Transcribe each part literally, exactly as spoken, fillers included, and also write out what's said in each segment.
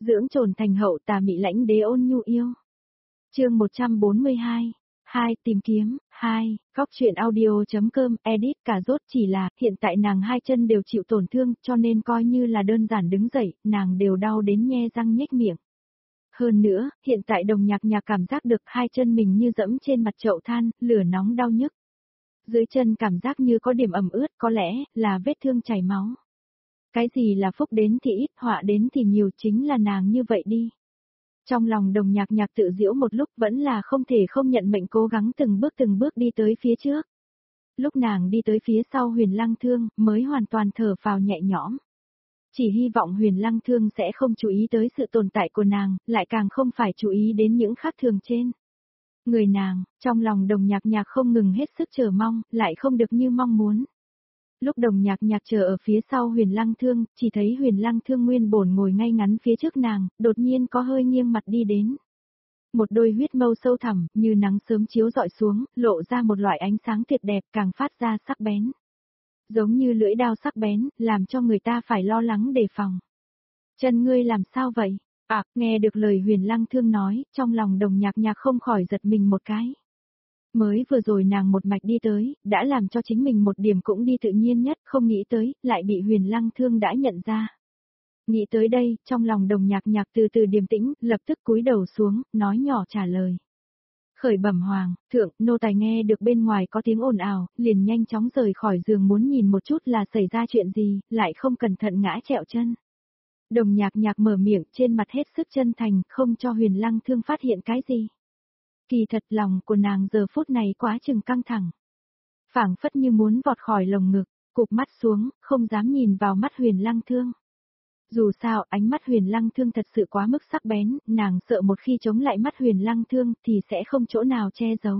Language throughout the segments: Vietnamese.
Dưỡng trồn thành hậu tà mị lãnh đế ôn nhu yêu. Chương một trăm bốn mươi hai. hai tìm kiếm, hai, góc truyện audio.com, edit cả rốt chỉ là, hiện tại nàng hai chân đều chịu tổn thương, cho nên coi như là đơn giản đứng dậy, nàng đều đau đến nhe răng nhếch miệng. Hơn nữa, hiện tại đồng nhạc nhạc cảm giác được hai chân mình như dẫm trên mặt chậu than, lửa nóng đau nhức. Dưới chân cảm giác như có điểm ẩm ướt, có lẽ là vết thương chảy máu. Cái gì là phúc đến thì ít, họa đến thì nhiều, chính là nàng như vậy đi. Trong lòng đồng nhạc nhạc tự giễu một lúc vẫn là không thể không nhận mệnh cố gắng từng bước từng bước đi tới phía trước. Lúc nàng đi tới phía sau Huyền Lăng Thương mới hoàn toàn thở phào nhẹ nhõm. Chỉ hy vọng Huyền Lăng Thương sẽ không chú ý tới sự tồn tại của nàng, lại càng không phải chú ý đến những khác thường trên. Người nàng, trong lòng đồng nhạc nhạc không ngừng hết sức chờ mong, lại không được như mong muốn. Lúc đồng nhạc nhạc chờ ở phía sau Huyền Lăng Thương, chỉ thấy Huyền Lăng Thương nguyên bổn ngồi ngay ngắn phía trước nàng, đột nhiên có hơi nghiêng mặt đi đến. Một đôi huyết mâu sâu thẳm, như nắng sớm chiếu rọi xuống, lộ ra một loại ánh sáng tuyệt đẹp, càng phát ra sắc bén. Giống như lưỡi đao sắc bén, làm cho người ta phải lo lắng đề phòng. Chân ngươi làm sao vậy? À, nghe được lời Huyền Lăng Thương nói, trong lòng đồng nhạc nhạc không khỏi giật mình một cái. Mới vừa rồi nàng một mạch đi tới, đã làm cho chính mình một điểm cũng đi tự nhiên nhất, không nghĩ tới, lại bị Huyền Lăng Thương đã nhận ra. Nghĩ tới đây, trong lòng đồng nhạc nhạc từ từ điềm tĩnh, lập tức cúi đầu xuống, nói nhỏ trả lời. Khởi bẩm hoàng, thượng, nô tài nghe được bên ngoài có tiếng ồn ào, liền nhanh chóng rời khỏi giường muốn nhìn một chút là xảy ra chuyện gì, lại không cẩn thận ngã trẹo chân. Đồng nhạc nhạc mở miệng, trên mặt hết sức chân thành, không cho Huyền Lăng Thương phát hiện cái gì. Kỳ thật lòng của nàng giờ phút này quá chừng căng thẳng. Phảng phất như muốn vọt khỏi lồng ngực, cụp mắt xuống, không dám nhìn vào mắt Huyền Lăng Thương. Dù sao, ánh mắt Huyền Lăng Thương thật sự quá mức sắc bén, nàng sợ một khi chống lại mắt Huyền Lăng Thương thì sẽ không chỗ nào che giấu.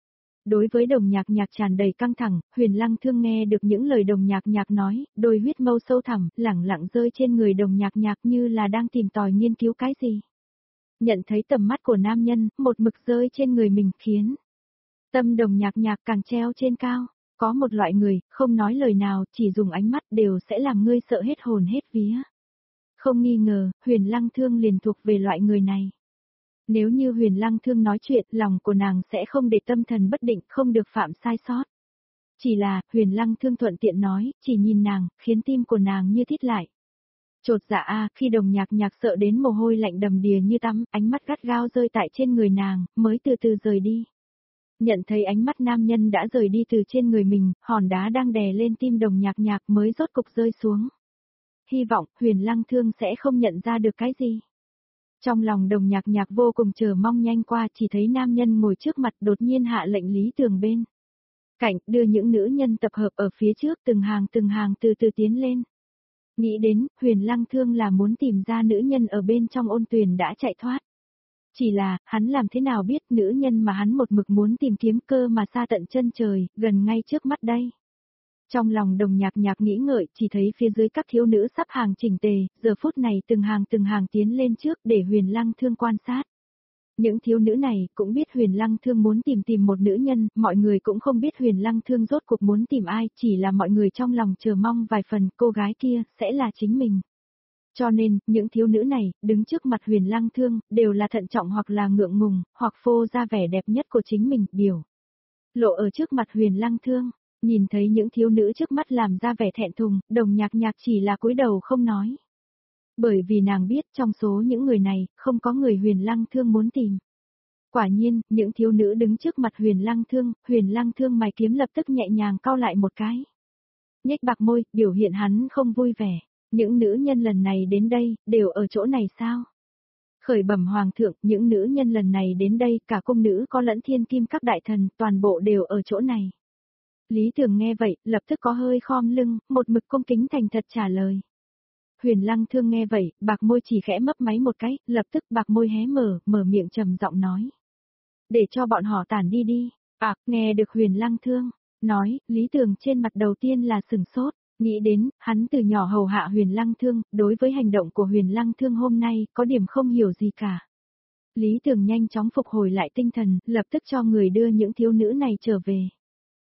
Đối với đồng nhạc nhạc tràn đầy căng thẳng, Huyền Lăng Thương nghe được những lời đồng nhạc nhạc nói, đôi huyết mâu sâu thẳm, lẳng lặng rơi trên người đồng nhạc nhạc như là đang tìm tòi nghiên cứu cái gì. Nhận thấy tầm mắt của nam nhân, một mực rơi trên người mình khiến tâm đồng nhạc nhạc càng treo trên cao. Có một loại người, không nói lời nào, chỉ dùng ánh mắt đều sẽ làm ngươi sợ hết hồn hết vía. Không nghi ngờ, Huyền Lăng Thương liền thuộc về loại người này. Nếu như Huyền Lăng Thương nói chuyện, lòng của nàng sẽ không để tâm thần bất định, không được phạm sai sót. Chỉ là, Huyền Lăng Thương thuận tiện nói, chỉ nhìn nàng, khiến tim của nàng như thít lại. Chột dạ a, khi đồng nhạc nhạc sợ đến mồ hôi lạnh đầm đìa như tắm, ánh mắt gắt gao rơi tại trên người nàng, mới từ từ rời đi. Nhận thấy ánh mắt nam nhân đã rời đi từ trên người mình, hòn đá đang đè lên tim đồng nhạc nhạc mới rốt cục rơi xuống. Hy vọng, Huyền Lăng Thương sẽ không nhận ra được cái gì. Trong lòng đồng nhạc nhạc vô cùng chờ mong nhanh qua, chỉ thấy nam nhân ngồi trước mặt đột nhiên hạ lệnh Lý Tường bên cạnh, đưa những nữ nhân tập hợp ở phía trước từng hàng từng hàng từ từ tiến lên. Nghĩ đến, Huyền Lăng Thương là muốn tìm ra nữ nhân ở bên trong ôn tuyền đã chạy thoát. Chỉ là, hắn làm thế nào biết nữ nhân mà hắn một mực muốn tìm kiếm cơ mà xa tận chân trời, gần ngay trước mắt đây. Trong lòng đồng nhạc nhạc nghĩ ngợi, chỉ thấy phía dưới các thiếu nữ sắp hàng chỉnh tề, giờ phút này từng hàng từng hàng tiến lên trước để Huyền Lăng Thương quan sát. Những thiếu nữ này cũng biết Huyền Lăng Thương muốn tìm tìm một nữ nhân, mọi người cũng không biết Huyền Lăng Thương rốt cuộc muốn tìm ai, chỉ là mọi người trong lòng chờ mong vài phần cô gái kia sẽ là chính mình. Cho nên, những thiếu nữ này, đứng trước mặt Huyền Lăng Thương, đều là thận trọng hoặc là ngượng ngùng, hoặc phô ra vẻ đẹp nhất của chính mình, biểu lộ ở trước mặt Huyền Lăng Thương. Nhìn thấy những thiếu nữ trước mắt làm ra vẻ thẹn thùng, đồng nhạc nhạc chỉ là cúi đầu không nói. Bởi vì nàng biết trong số những người này, không có người Huyền Lăng Thương muốn tìm. Quả nhiên, những thiếu nữ đứng trước mặt Huyền Lăng Thương, Huyền Lăng Thương mày kiếm lập tức nhẹ nhàng cau lại một cái. Nhếch bạc môi, biểu hiện hắn không vui vẻ. Những nữ nhân lần này đến đây, đều ở chỗ này sao? Khởi bẩm hoàng thượng, những nữ nhân lần này đến đây, cả cung nữ có lẫn thiên kim các đại thần, toàn bộ đều ở chỗ này. Lý Tường nghe vậy, lập tức có hơi khom lưng, một mực cung kính thành thật trả lời. Huyền Lăng Thương nghe vậy, bạc môi chỉ khẽ mấp máy một cái, lập tức bạc môi hé mở, mở miệng trầm giọng nói. Để cho bọn họ tản đi đi. À, nghe được Huyền Lăng Thương nói, Lý Tường trên mặt đầu tiên là sừng sốt, nghĩ đến, hắn từ nhỏ hầu hạ Huyền Lăng Thương, đối với hành động của Huyền Lăng Thương hôm nay, có điểm không hiểu gì cả. Lý Tường nhanh chóng phục hồi lại tinh thần, lập tức cho người đưa những thiếu nữ này trở về.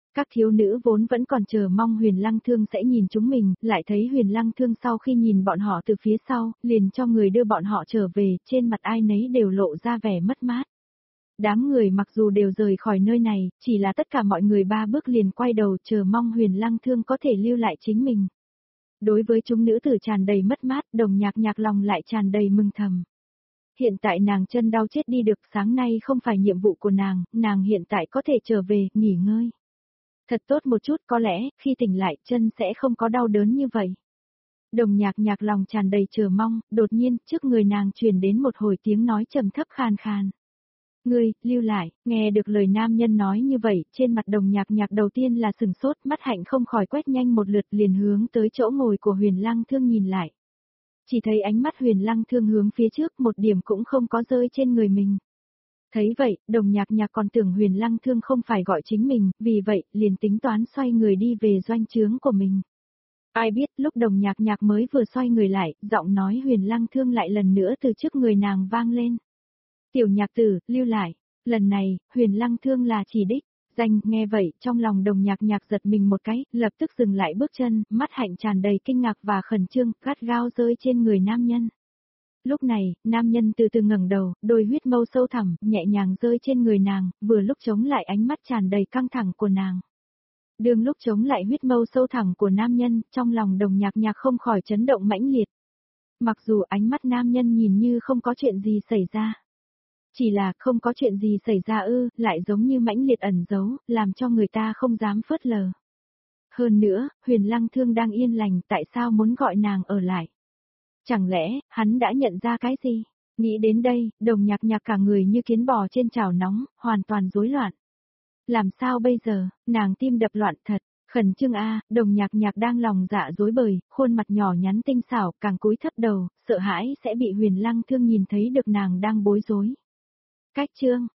Các thiếu nữ vốn vẫn còn chờ mong Huyền Lăng Thương sẽ nhìn chúng mình, lại thấy Huyền Lăng Thương sau khi nhìn bọn họ từ phía sau, liền cho người đưa bọn họ trở về, trên mặt ai nấy đều lộ ra vẻ mất mát. Đám người mặc dù đều rời khỏi nơi này, chỉ là tất cả mọi người ba bước liền quay đầu chờ mong Huyền Lăng Thương có thể lưu lại chính mình. Đối với chúng nữ tử tràn đầy mất mát, Đồng Nhạc Nhạc lòng lại tràn đầy mừng thầm. Hiện tại nàng chân đau chết đi được, sáng nay không phải nhiệm vụ của nàng, nàng hiện tại có thể trở về, nghỉ ngơi. Thật tốt một chút, có lẽ, khi tỉnh lại, chân sẽ không có đau đớn như vậy. Đồng Nhạc Nhạc lòng tràn đầy chờ mong, đột nhiên, trước người nàng truyền đến một hồi tiếng nói trầm thấp khàn khàn. Ngươi, lưu lại, nghe được lời nam nhân nói như vậy, trên mặt Đồng Nhạc Nhạc đầu tiên là sừng sốt, mắt hạnh không khỏi quét nhanh một lượt liền hướng tới chỗ ngồi của Huyền Lăng Thương nhìn lại. Chỉ thấy ánh mắt Huyền Lăng Thương hướng phía trước, một điểm cũng không có rơi trên người mình. Thấy vậy, Đồng Nhạc Nhạc còn tưởng Huyền Lăng Thương không phải gọi chính mình, vì vậy, liền tính toán xoay người đi về doanh trướng của mình. Ai biết, lúc Đồng Nhạc Nhạc mới vừa xoay người lại, giọng nói Huyền Lăng Thương lại lần nữa từ trước người nàng vang lên. Tiểu Nhạc tử, lưu lại. Lần này, Huyền Lăng Thương là chỉ đích. Danh, nghe vậy, trong lòng Đồng Nhạc Nhạc giật mình một cái, lập tức dừng lại bước chân, mắt hạnh tràn đầy kinh ngạc và khẩn trương, gắt gao rơi trên người nam nhân. Lúc này, nam nhân từ từ ngẩng đầu, đôi huyết mâu sâu thẳm, nhẹ nhàng rơi trên người nàng, vừa lúc chống lại ánh mắt tràn đầy căng thẳng của nàng. Đường lúc chống lại huyết mâu sâu thẳm của nam nhân, trong lòng Đồng Nhạc Nhạc không khỏi chấn động mãnh liệt. Mặc dù ánh mắt nam nhân nhìn như không có chuyện gì xảy ra. Chỉ là không có chuyện gì xảy ra ư, lại giống như mãnh liệt ẩn giấu, làm cho người ta không dám phớt lờ. Hơn nữa, Huyền Lăng Thương đang yên lành, tại sao muốn gọi nàng ở lại? Chẳng lẽ, hắn đã nhận ra cái gì? Nghĩ đến đây, Đồng Nhạc Nhạc cả người như kiến bò trên chảo nóng, hoàn toàn rối loạn. Làm sao bây giờ, nàng tim đập loạn thật, khẩn trương a, Đồng Nhạc Nhạc đang lòng dạ rối bời, khuôn mặt nhỏ nhắn tinh xảo, càng cúi thấp đầu, sợ hãi sẽ bị Huyền Lăng Thương nhìn thấy được nàng đang bối rối. Cách chương